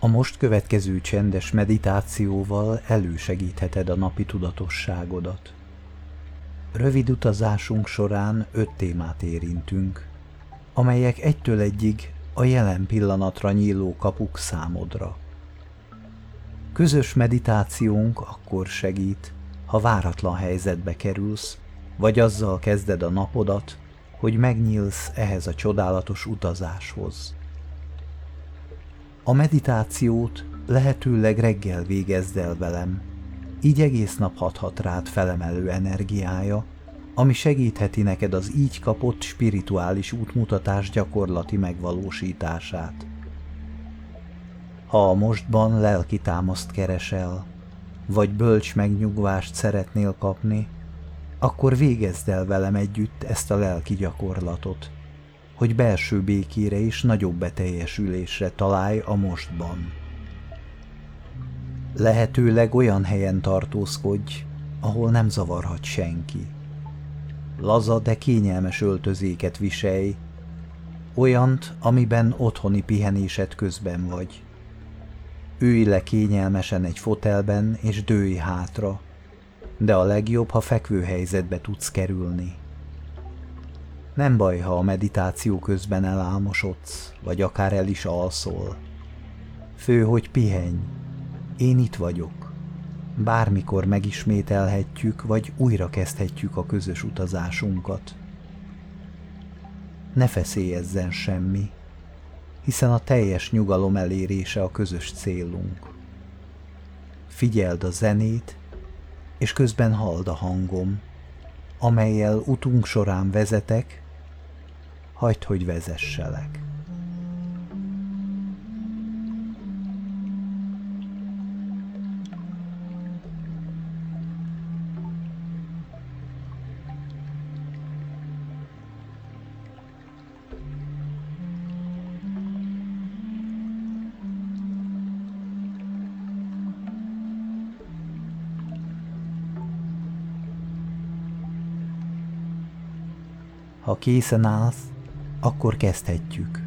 A most következő csendes meditációval elősegítheted a napi tudatosságodat. Rövid utazásunk során 5 témát érintünk, amelyek egytől egyig a jelen pillanatra nyíló kapuk számodra. Közös meditációnk akkor segít, ha váratlan helyzetbe kerülsz, vagy azzal kezded a napodat, hogy megnyílsz ehhez a csodálatos utazáshoz. A meditációt lehetőleg reggel végezd el velem, így egész nap hathat rád felemelő energiája, ami segítheti neked az így kapott spirituális útmutatás gyakorlati megvalósítását. Ha a mostban lelki támaszt keresel, vagy bölcs megnyugvást szeretnél kapni, akkor végezd el velem együtt ezt a lelki gyakorlatot, hogy belső békére és nagyobb beteljesülésre találj a mostban. Lehetőleg olyan helyen tartózkodj, ahol nem zavarhat senki. Laza, de kényelmes öltözéket viselj, olyant, amiben otthoni pihenésed közben vagy. Ülj le kényelmesen egy fotelben és dőlj hátra, de a legjobb, ha fekvő helyzetbe tudsz kerülni. Nem baj, ha a meditáció közben elálmosodsz, vagy akár el is alszol. Fő, hogy pihenj, én itt vagyok. Bármikor megismételhetjük, vagy újra kezdhetjük a közös utazásunkat. Ne feszélyezzen semmi, hiszen a teljes nyugalom elérése a közös célunk. Figyeld a zenét, és közben halld a hangom, amellyel utunk során vezetek, hagyd, hogy vezesselek. Ha készen állsz, akkor kezdhetjük.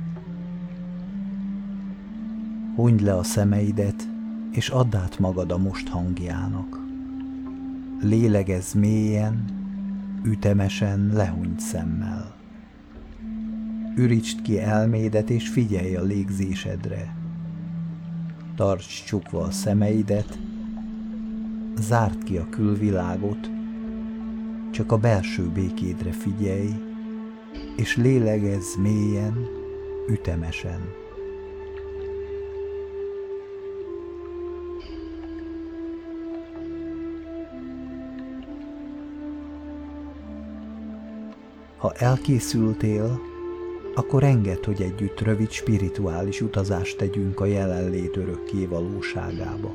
Hunyd le a szemeidet, és add át magad a most hangjának. Lélegezz mélyen, ütemesen lehunyd szemmel. Ürítsd ki elmédet, és figyelj a légzésedre. Tartsd csukva a szemeidet, zárd ki a külvilágot, csak a belső békédre figyelj, és lélegezz mélyen, ütemesen. Ha elkészültél, akkor engedd, hogy együtt rövid spirituális utazást tegyünk a jelenlét örökké valóságába.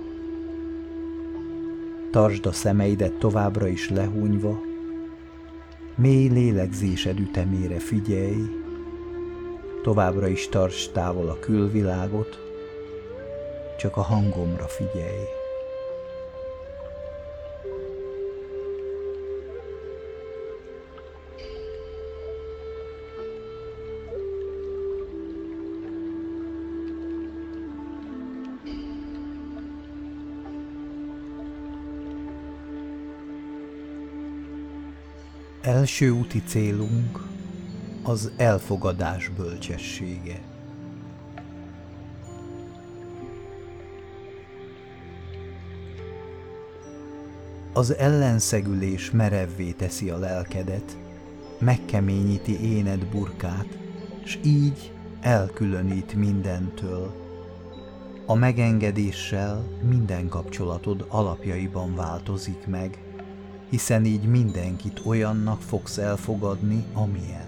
Tartsd a szemeidet továbbra is lehúnyva, mély lélegzésed ütemére figyelj, továbbra is tartsd távol a külvilágot, csak a hangomra figyelj. Első úti célunk az elfogadás bölcsessége. Az ellenszegülés merevvé teszi a lelkedet, megkeményíti éned burkát, s így elkülönít mindentől. A megengedéssel minden kapcsolatod alapjaiban változik meg, hiszen így mindenkit olyannak fogsz elfogadni, amilyen.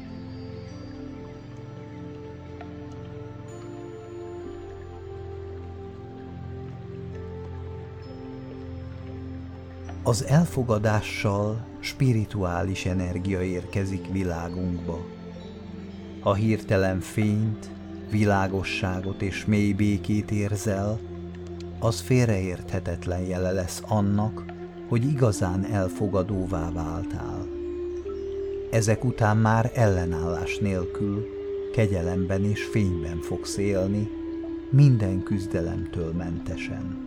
Az elfogadással spirituális energia érkezik világunkba. Ha hirtelen fényt, világosságot és mély békét érzel, az félreérthetetlen jele lesz annak, hogy igazán elfogadóvá váltál. Ezek után már ellenállás nélkül, kegyelemben és fényben fogsz élni, minden küzdelemtől mentesen.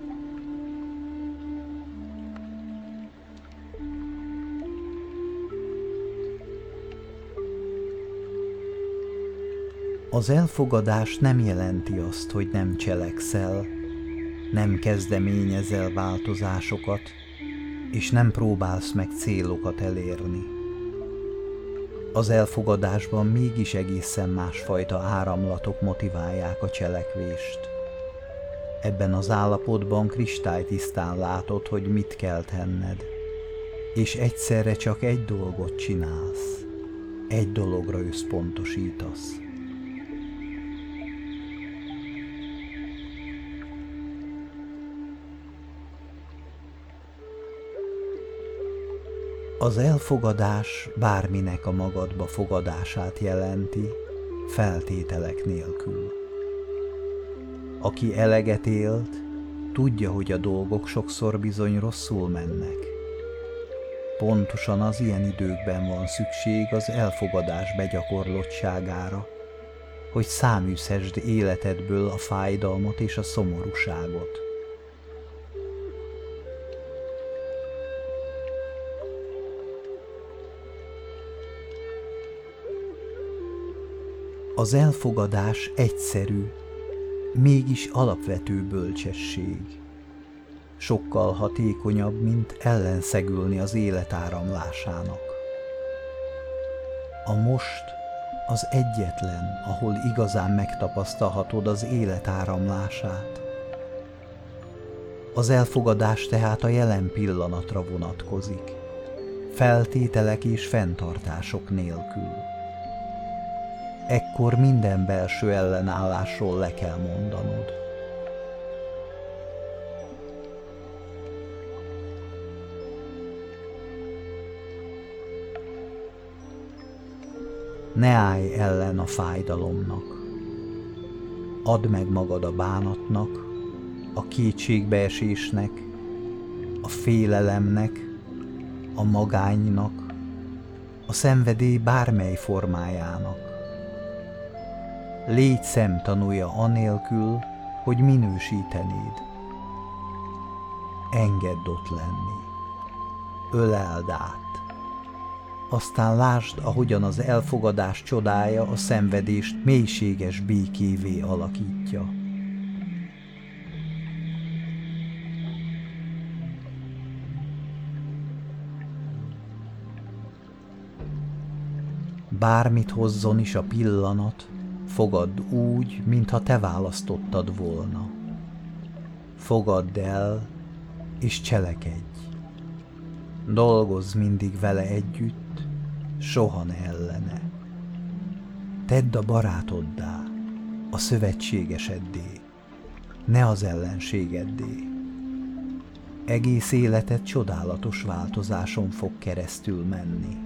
Az elfogadás nem jelenti azt, hogy nem cselekszel, nem kezdeményezel változásokat, és nem próbálsz meg célokat elérni. Az elfogadásban mégis egészen másfajta áramlatok motiválják a cselekvést. Ebben az állapotban kristálytisztán látod, hogy mit kell tenned, és egyszerre csak egy dolgot csinálsz, egy dologra összpontosítasz. Az elfogadás bárminek a magadba fogadását jelenti, feltételek nélkül. Aki eleget élt, tudja, hogy a dolgok sokszor bizony rosszul mennek. Pontosan az ilyen időkben van szükség az elfogadás begyakorlottságára, hogy száműzhesd életedből a fájdalmat és a szomorúságot. Az elfogadás egyszerű, mégis alapvető bölcsesség. Sokkal hatékonyabb, mint ellenszegülni az élet áramlásának. A most az egyetlen, ahol igazán megtapasztalhatod az élet áramlását. Az elfogadás tehát a jelen pillanatra vonatkozik, feltételek és fenntartások nélkül. Ekkor minden belső ellenállásról le kell mondanod. Ne állj ellen a fájdalomnak. Add meg magad a bánatnak, a kétségbeesésnek, a félelemnek, a magánynak, a szenvedély bármely formájának. Légy szemtanúja anélkül, hogy minősítenéd. Engedd ott lenni. Öleld át. Aztán lásd, ahogyan az elfogadás csodája a szenvedést mélységes békévé alakítja. Bármit hozzon is a pillanat, fogadd úgy, mintha te választottad volna. Fogadd el, és cselekedj. Dolgozz mindig vele együtt, soha ne ellene. Tedd a barátoddá, a szövetségeseddé, ne az ellenségeddé. Egész életed csodálatos változáson fog keresztül menni.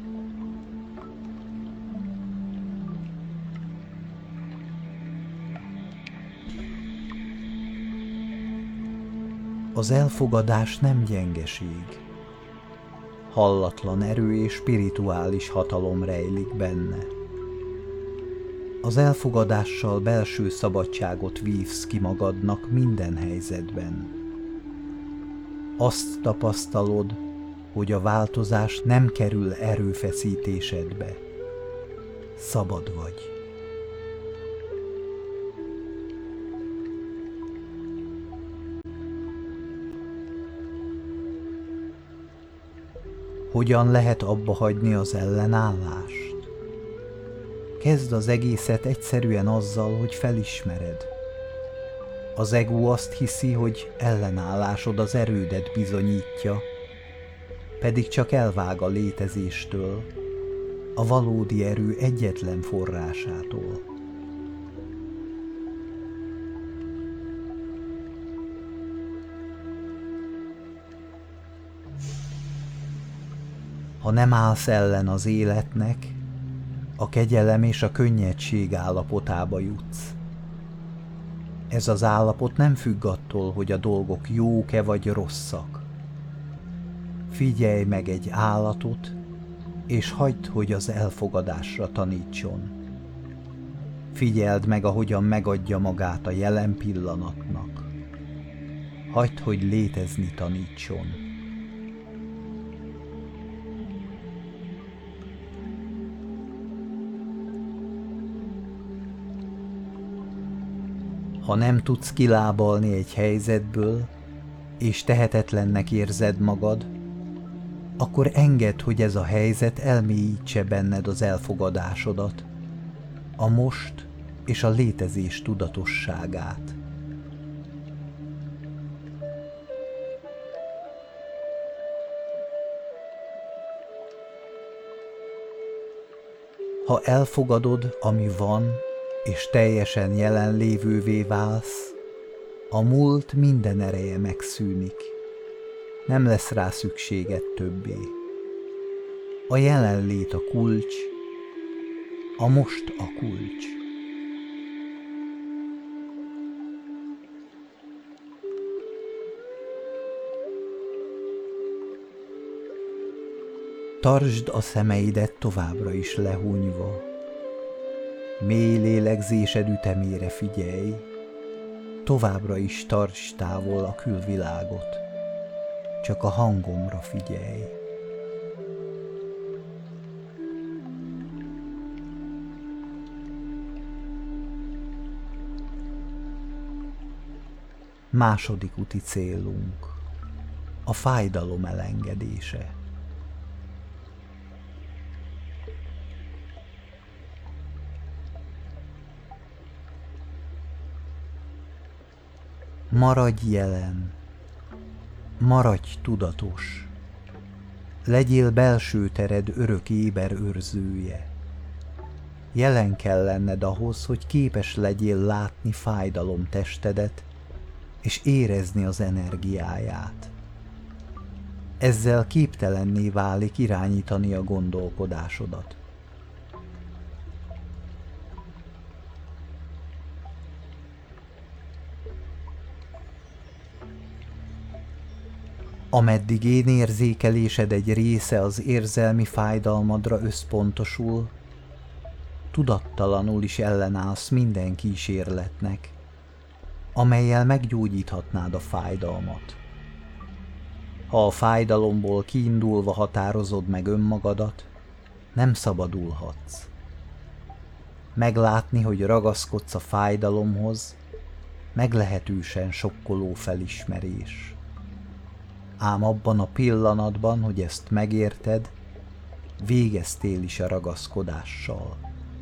Az elfogadás nem gyengeség. Hallatlan erő és spirituális hatalom rejlik benne. Az elfogadással belső szabadságot vívsz ki magadnak minden helyzetben. Azt tapasztalod, hogy a változás nem kerül erőfeszítésedbe. Szabad vagy. Hogyan lehet abba hagyni az ellenállást? Kezd az egészet egyszerűen azzal, hogy felismered. Az ego azt hiszi, hogy ellenállásod az erődet bizonyítja, pedig csak elvág a létezéstől, a valódi erő egyetlen forrásától. Ha nem állsz ellen az életnek, a kegyelem és a könnyedség állapotába jutsz. Ez az állapot nem függ attól, hogy a dolgok jók-e vagy rosszak. Figyelj meg egy állatot, és hagyd, hogy az elfogadásra tanítson. Figyeld meg, ahogyan megadja magát a jelen pillanatnak. Hagyd, hogy létezni tanítson. Ha nem tudsz kilábalni egy helyzetből, és tehetetlennek érzed magad, akkor engedd, hogy ez a helyzet elmélyítse benned az elfogadásodat, a most és a létezés tudatosságát. Ha elfogadod, ami van, és teljesen jelenlévővé válsz, a múlt minden ereje megszűnik. Nem lesz rá szükséged többé. A jelenlét a kulcs, a most a kulcs. Tartsd a szemeidet továbbra is lehúnyva. Mély lélegzésed ütemére figyelj, továbbra is tartsd távol a külvilágot, csak a hangomra figyelj. Második úti célunk a fájdalom elengedése. Maradj jelen, maradj tudatos, legyél belső tered örök éber őrzője. Jelen kell lenned ahhoz, hogy képes legyél látni fájdalom testedet, és érezni az energiáját. Ezzel képtelenné válik irányítani a gondolkodásodat. Ameddig érzékelésed egy része az érzelmi fájdalmadra összpontosul, tudattalanul is ellenállsz minden kísérletnek, amellyel meggyógyíthatnád a fájdalmat. Ha a fájdalomból kiindulva határozod meg önmagadat, nem szabadulhatsz. Meglátni, hogy ragaszkodsz a fájdalomhoz, meglehetősen sokkoló felismerés. Ám abban a pillanatban, hogy ezt megérted, végeztél is a ragaszkodással.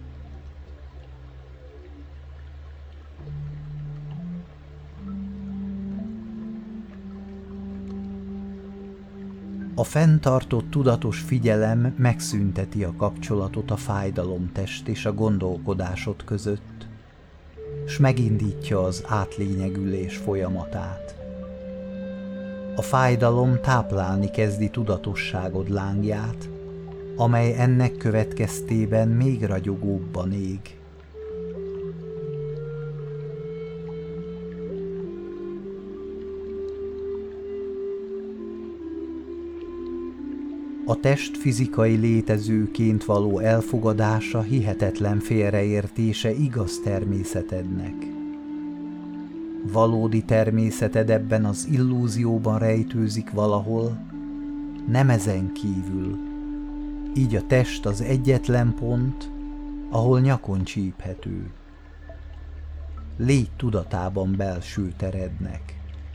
A fenntartott tudatos figyelem megszünteti a kapcsolatot a fájdalomtest és a gondolkodásod között, s megindítja az átlényegülés folyamatát. A fájdalom táplálni kezdi tudatosságod lángját, amely ennek következtében még ragyogóbban ég. A test fizikai létezőként való elfogadása hihetetlen félreértése igaz természetednek. Valódi természeted ebben az illúzióban rejtőzik valahol, nem ezen kívül. Így a test az egyetlen pont, ahol nyakon csíphető. Légy tudatában belső terednek.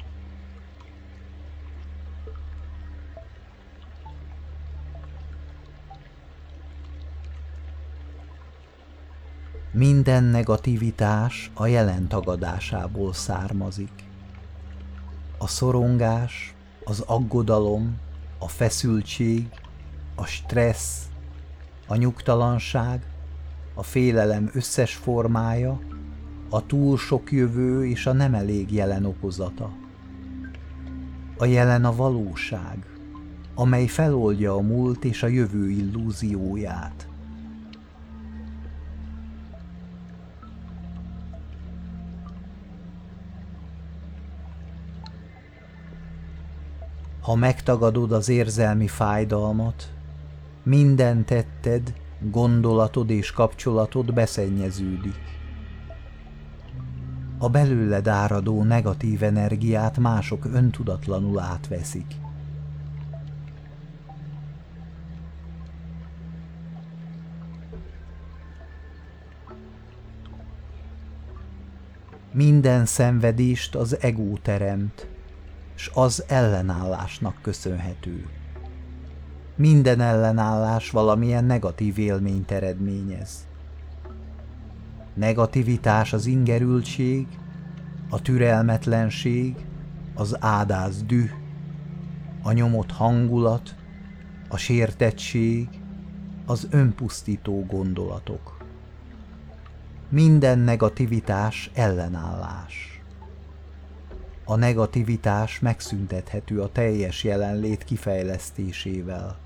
Minden negativitás a jelen tagadásából származik. A szorongás, az aggodalom, a feszültség, a stressz, a nyugtalanság, a félelem összes formája, a túl sok jövő és a nem elég jelen okozata. A jelen a valóság, amely feloldja a múlt és a jövő illúzióját. Ha megtagadod az érzelmi fájdalmat, minden tetted, gondolatod és kapcsolatod beszennyeződik. A belőled áradó negatív energiát mások öntudatlanul átveszik. Minden szenvedést az ego teremt, s az ellenállásnak köszönhető. Minden ellenállás valamilyen negatív élményt eredményez. Negativitás az ingerültség, a türelmetlenség, az ádáz düh, a nyomott hangulat, a sértettség, az önpusztító gondolatok. Minden negativitás ellenállás. A negativitás megszüntethető a teljes jelenlét kifejlesztésével.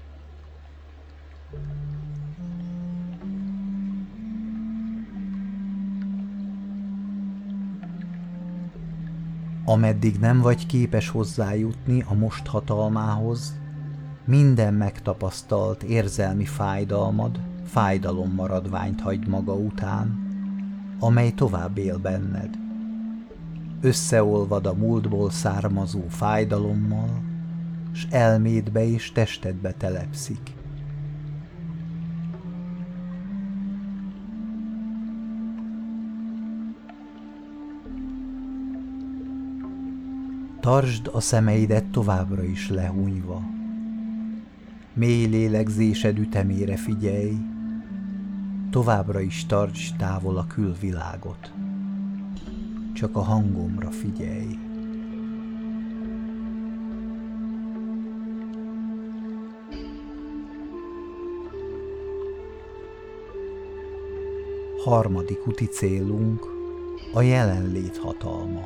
Ameddig nem vagy képes hozzájutni a most hatalmához, minden megtapasztalt érzelmi fájdalmad fájdalommaradványt hagy maga után, amely tovább él benned. Összeolvad a múltból származó fájdalommal, s elmédbe és testedbe telepszik. Tartsd a szemeidet továbbra is lehúnyva. Mély lélegzésed ütemére figyelj, továbbra is tartsd távol a külvilágot. Csak a hangomra figyelj. Harmadik úti célunk a jelenlét hatalma.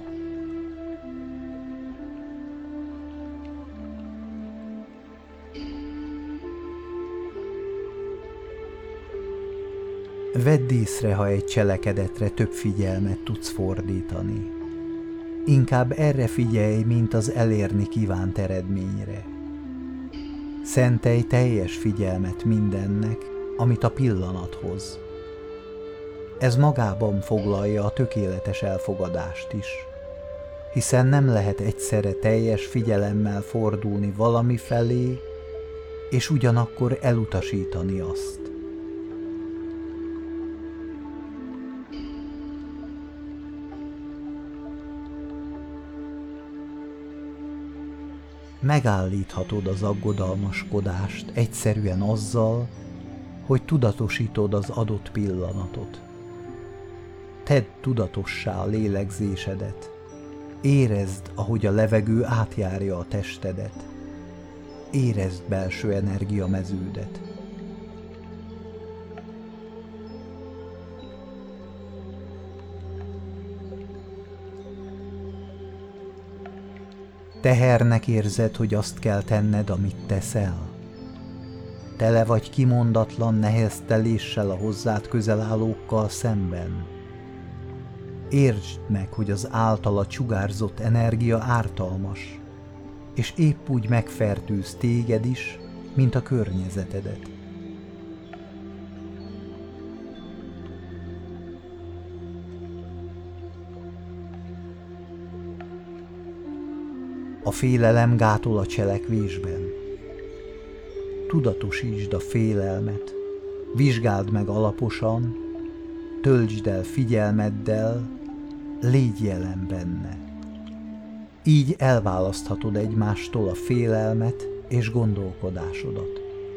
Vedd észre, ha egy cselekedetre több figyelmet tudsz fordítani. Inkább erre figyelj, mint az elérni kívánt eredményre. Szentelj teljes figyelmet mindennek, amit a pillanat hoz. Ez magában foglalja a tökéletes elfogadást is, hiszen nem lehet egyszerre teljes figyelemmel fordulni valami felé, és ugyanakkor elutasítani azt. Megállíthatod az aggodalmaskodást egyszerűen azzal, hogy tudatosítod az adott pillanatot. Tedd tudatossá a lélegzésedet. Érezd, ahogy a levegő átjárja a testedet. Érezd belső energiameződet. Tehernek érzed, hogy azt kell tenned, amit teszel? Tele vagy kimondatlan nehezteléssel a hozzád közel állókkal szemben? Értsd meg, hogy az általa sugárzott energia ártalmas, és épp úgy megfertőz téged is, mint a környezetedet. A félelem gátol a cselekvésben. Tudatosítsd a félelmet, vizsgáld meg alaposan, töltsd el figyelmeddel, légy jelen benne. Így elválaszthatod egymástól a félelmet és gondolkodásodat.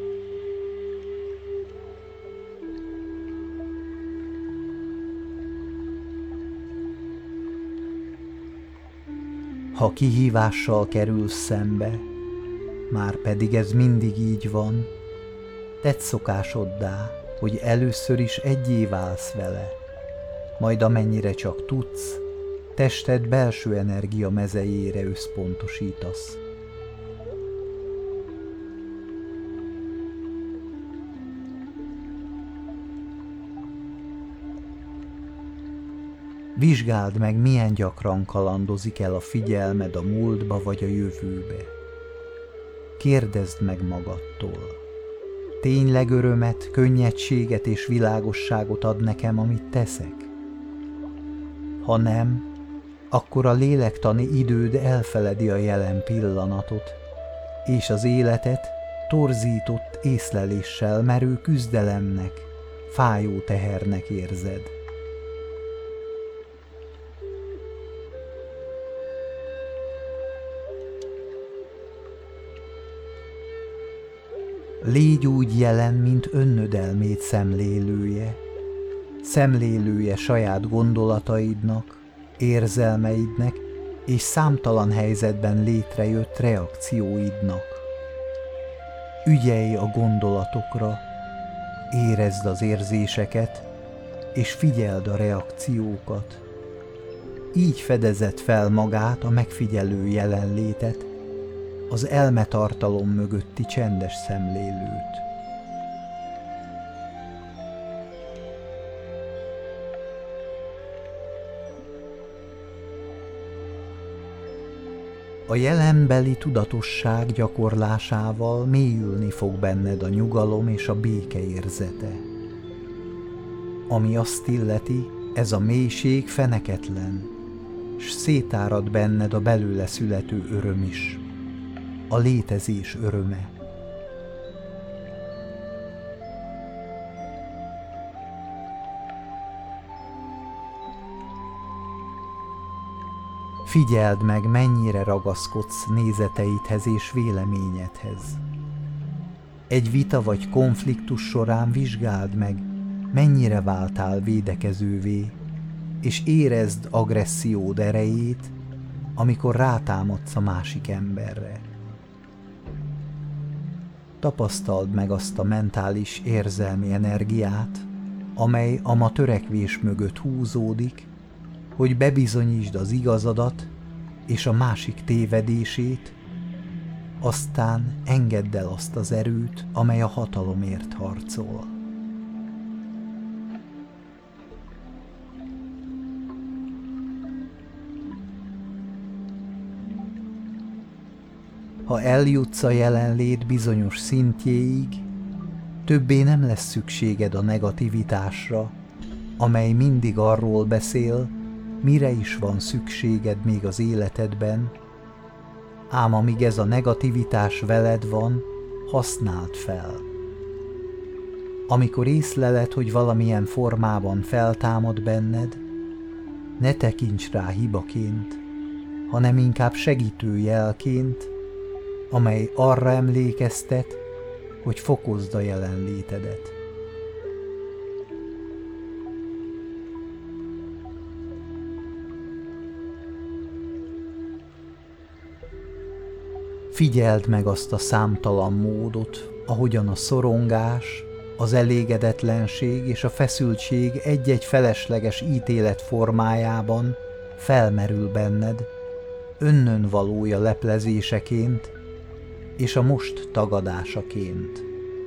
Ha kihívással kerülsz szembe, már pedig ez mindig így van, tedd szokásoddá, hogy először is egyé válsz vele, majd amennyire csak tudsz, tested belső energia mezejére összpontosítasz. Vizsgáld meg, milyen gyakran kalandozik el a figyelmed a múltba vagy a jövőbe. Kérdezd meg magadtól. Tényleg örömet, könnyedséget és világosságot ad nekem, amit teszek? Ha nem, akkor a lélektani időd elfeledi a jelen pillanatot, és az életet torzított észleléssel merő küzdelemnek, fájó tehernek érzed. Légy úgy jelen, mint önnödelmét szemlélője saját gondolataidnak, érzelmeidnek és számtalan helyzetben létrejött reakcióidnak. Ügyelj a gondolatokra, érezd az érzéseket, és figyeld a reakciókat. Így fedezed fel magát a megfigyelő jelenlétet, az elmetartalom mögötti csendes szemlélőt. A jelenbeli tudatosság gyakorlásával mélyülni fog benned a nyugalom és a béke érzete. Ami azt illeti, ez a mélység feneketlen, s szétárad benned a belőle születő öröm is, a létezés öröme. Figyeld meg, mennyire ragaszkodsz nézeteidhez és véleményedhez. Egy vita vagy konfliktus során vizsgáld meg, mennyire váltál védekezővé, és érezd agressziód erejét, amikor rátámadsz a másik emberre. Tapasztald meg azt a mentális érzelmi energiát, amely a ma törekvés mögött húzódik, hogy bebizonyítsd az igazadat és a másik tévedését, aztán engedd el azt az erőt, amely a hatalomért harcol. Ha eljutsz a jelenlét bizonyos szintjéig, többé nem lesz szükséged a negativitásra, amely mindig arról beszél, mire is van szükséged még az életedben, ám amíg ez a negativitás veled van, használd fel. Amikor észleled, hogy valamilyen formában feltámad benned, ne tekints rá hibaként, hanem inkább segítő jelként, amely arra emlékeztet, hogy fokozd a jelenlétedet. Figyeld meg azt a számtalan módot, ahogyan a szorongás, az elégedetlenség és a feszültség egy-egy felesleges ítélet formájában felmerül benned, önnön valója leplezéseként és a most tagadásaként.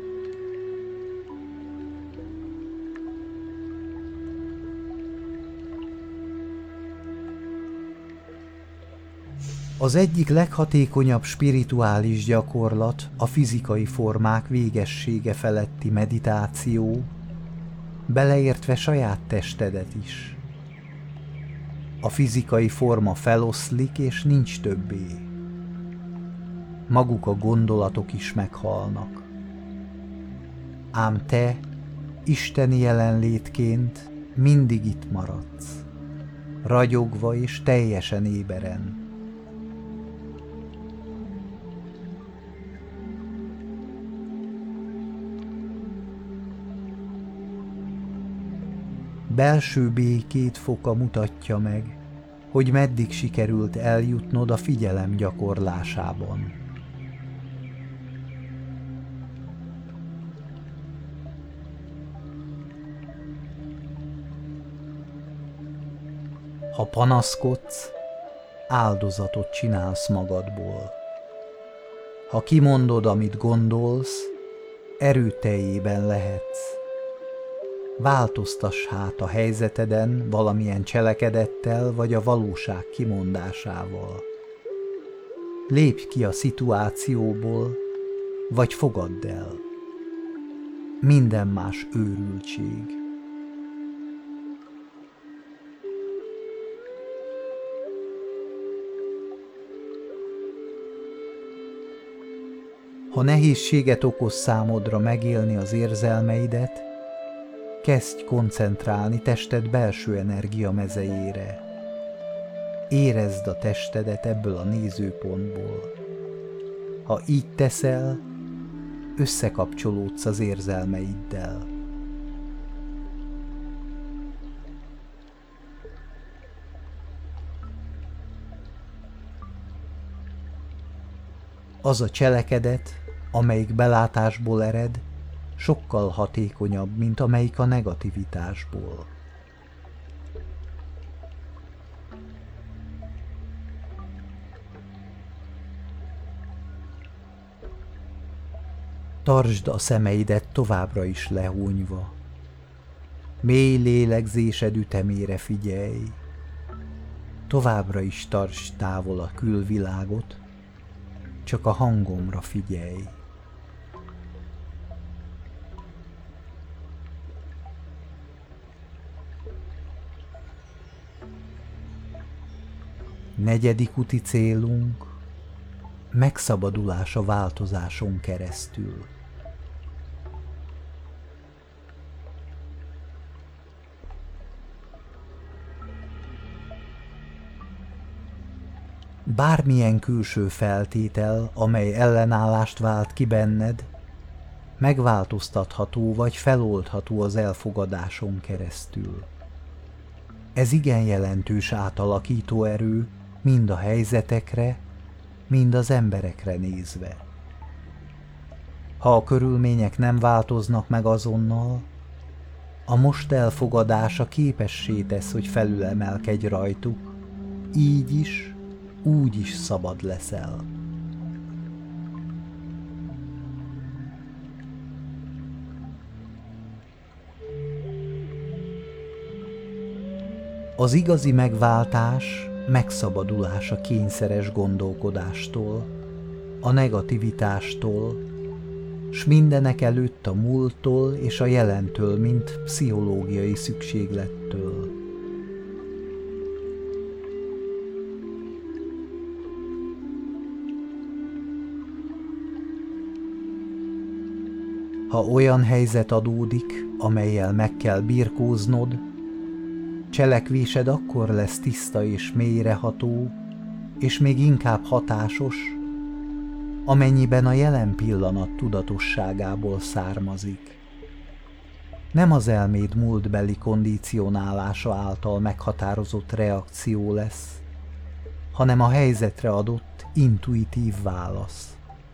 Az egyik leghatékonyabb spirituális gyakorlat a fizikai formák végessége feletti meditáció, beleértve saját testedet is. A fizikai forma feloszlik és nincs többé. Maguk a gondolatok is meghalnak. Ám te, isteni jelenlétként mindig itt maradsz, ragyogva és teljesen éberen. Belső békét foka mutatja meg, hogy meddig sikerült eljutnod a figyelem gyakorlásában. Ha panaszkodsz, áldozatot csinálsz magadból. Ha kimondod, amit gondolsz, erőteljében lehetsz. Változtass hát a helyzeteden valamilyen cselekedettel vagy a valóság kimondásával. Lépj ki a szituációból, vagy fogadd el. Minden más őrültség. Ha nehézséget okoz számodra megélni az érzelmeidet, kezdj koncentrálni tested belső energia mezejére. Érezd a testedet ebből a nézőpontból. Ha így teszel, összekapcsolódsz az érzelmeiddel. Az a cselekedet, amelyik belátásból ered, sokkal hatékonyabb, mint amelyik a negativitásból. Tartsd a szemeidet továbbra is lehúnyva. Mély lélegzésed ütemére figyelj. Továbbra is tartsd távol a külvilágot, csak a hangomra figyelj. Negyedik úti célunk megszabadulás a változáson keresztül. Bármilyen külső feltétel, amely ellenállást vált ki benned, megváltoztatható vagy feloldható az elfogadáson keresztül. Ez igen jelentős átalakító erő, mind a helyzetekre, mind az emberekre nézve. Ha a körülmények nem változnak meg azonnal, a most elfogadása képessé tesz, hogy felülemelkedj rajtuk, így is, úgy is szabad leszel. Az igazi megváltás megszabadulás a kényszeres gondolkodástól, a negativitástól, s mindenek előtt a múlttól és a jelentől, mint pszichológiai szükséglettől. Ha olyan helyzet adódik, amellyel meg kell birkóznod, cselekvésed akkor lesz tiszta és mélyreható, és még inkább hatásos, amennyiben a jelen pillanat tudatosságából származik. Nem az elméd múltbeli kondicionálása által meghatározott reakció lesz, hanem a helyzetre adott intuitív válasz.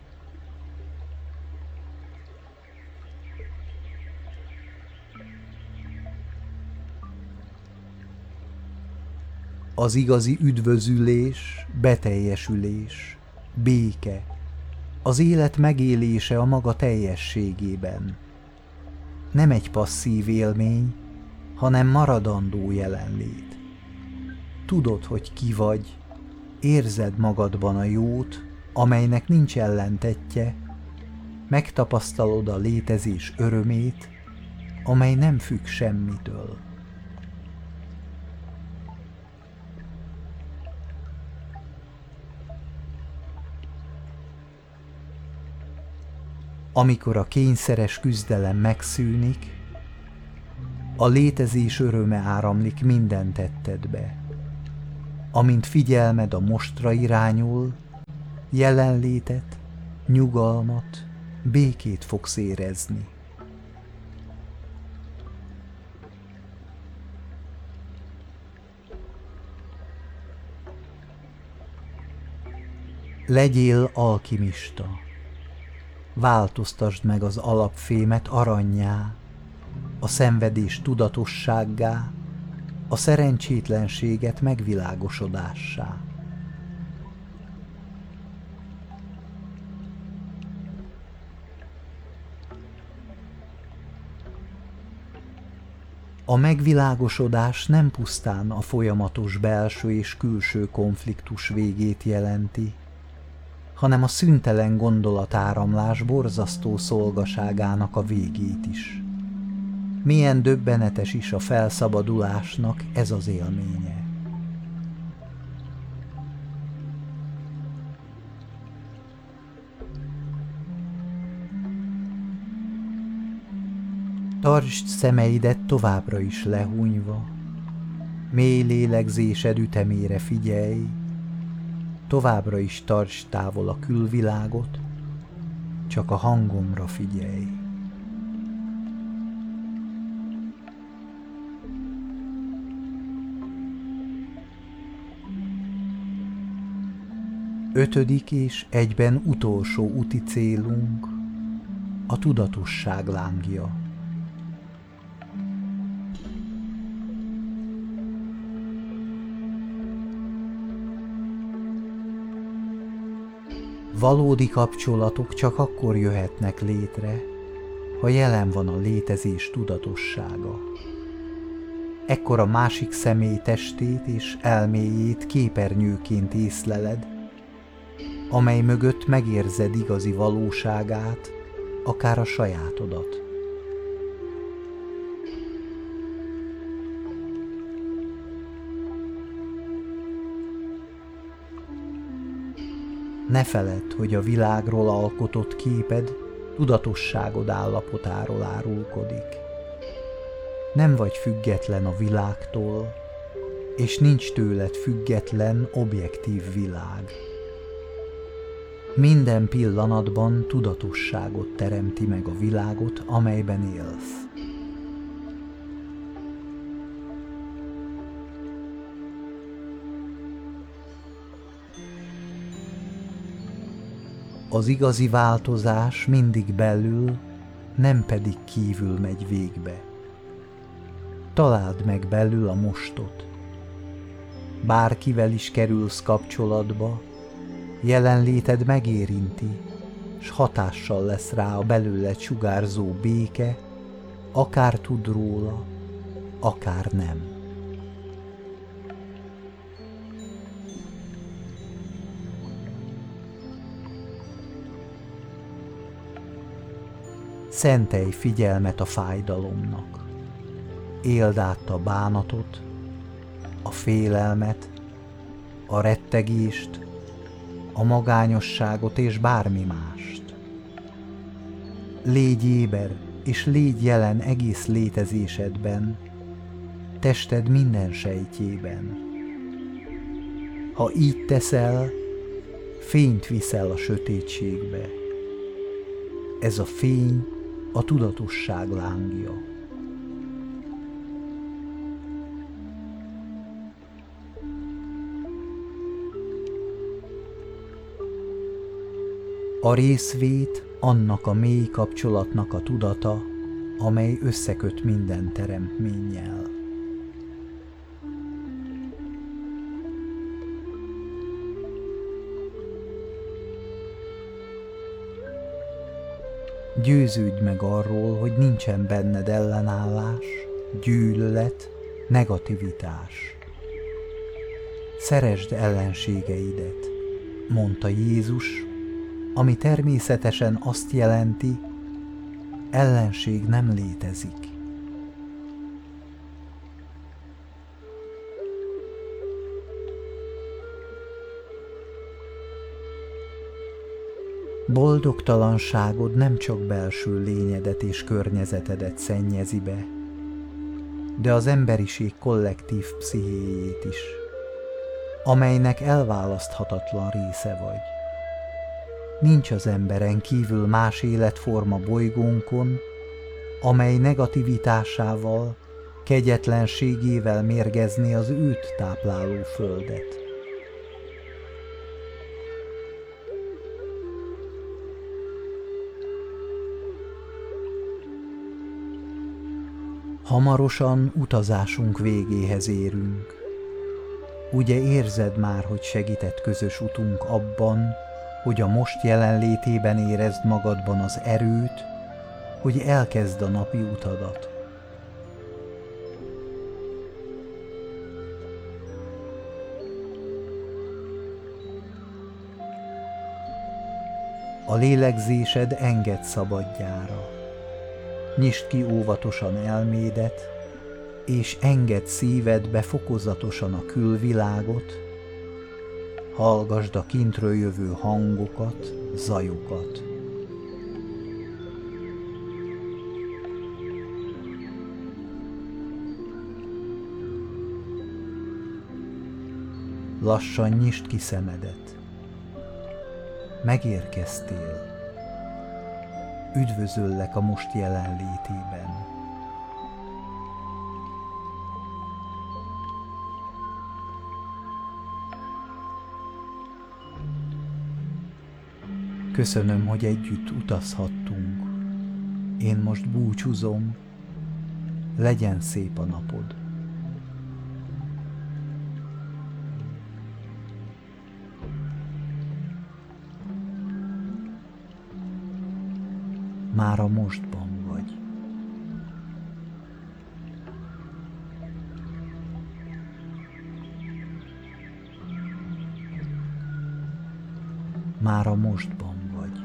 Az igazi üdvözülés, beteljesülés, béke, az élet megélése a maga teljességében. Nem egy passzív élmény, hanem maradandó jelenlét. Tudod, hogy ki vagy, érzed magadban a jót, amelynek nincs ellentettje, megtapasztalod a létezés örömét, amely nem függ semmitől. Amikor a kényszeres küzdelem megszűnik, a létezés öröme áramlik minden tettedbe. Amint figyelmed a mostra irányul, jelenlétet, nyugalmat, békét fogsz érezni. Legyél alkimista. Változtasd meg az alapfémet arannyá, a szenvedés tudatossággá, a szerencsétlenséget megvilágosodássá. A megvilágosodás nem pusztán a folyamatos belső és külső konfliktus végét jelenti, hanem a szüntelen gondolatáramlás borzasztó szolgaságának a végét is. Milyen döbbenetes is a felszabadulásnak ez az élménye. Tartsd szemeidet továbbra is lehúnyva, mély lélegzésed ütemére figyelj, továbbra is tartsd távol a külvilágot, csak a hangomra figyelj. Ötödik és egyben utolsó úti célunk a tudatosság lángja. Valódi kapcsolatok csak akkor jöhetnek létre, ha jelen van a létezés tudatossága. Ekkor a másik személy testét és elméjét képernyőként észleled, amely mögött megérzed igazi valóságát, akár a sajátodat. Ne feledd, hogy a világról alkotott képed tudatosságod állapotáról árulkodik. Nem vagy független a világtól, és nincs tőled független, objektív világ. Minden pillanatban tudatosságot teremti meg a világot, amelyben élsz. Az igazi változás mindig belül, nem pedig kívül megy végbe. Találd meg belül a mostot. Bárkivel is kerülsz kapcsolatba, jelenléted megérinti, s hatással lesz rá a belőled sugárzó béke, akár tud róla, akár nem. Szentelj figyelmet a fájdalomnak. Éld át a bánatot, a félelmet, a rettegést, a magányosságot és bármi mást. Légy éber és légy jelen egész létezésedben, tested minden sejtjében. Ha így teszel, fényt viszel a sötétségbe. Ez a fény a tudatosság lángja. A részvét annak a mély kapcsolatnak a tudata, amely összeköt minden teremtménnyel. Győződj meg arról, hogy nincsen benned ellenállás, gyűlölet, negativitás. Szeresd ellenségeidet, mondta Jézus, ami természetesen azt jelenti, ellenség nem létezik. Boldogtalanságod nem csak belső lényedet és környezetedet szennyezi be, de az emberiség kollektív pszichéjét is, amelynek elválaszthatatlan része vagy. Nincs az emberen kívül más életforma bolygónkon, amely negativitásával, kegyetlenségével mérgezni az őt tápláló földet. Hamarosan utazásunk végéhez érünk. Ugye érzed már, hogy segített közös utunk abban, hogy a most jelenlétében érezd magadban az erőt, hogy elkezd a napi utadat. A lélegzésed engedd szabadjára. Nyisd ki óvatosan elmédet, és engedd szívedbe fokozatosan a külvilágot, hallgasd a kintről jövő hangokat, zajokat. Lassan nyisd ki szemedet. Megérkeztél. Üdvözöllek a most jelenlétében. Köszönöm, hogy együtt utazhattunk. Én most búcsúzom. Legyen szép a napod. Már a mostban vagy. Már a mostban vagy.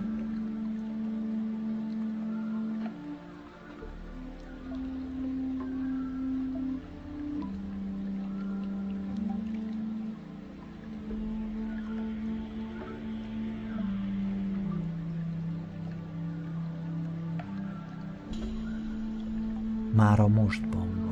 Már a mostban vagy.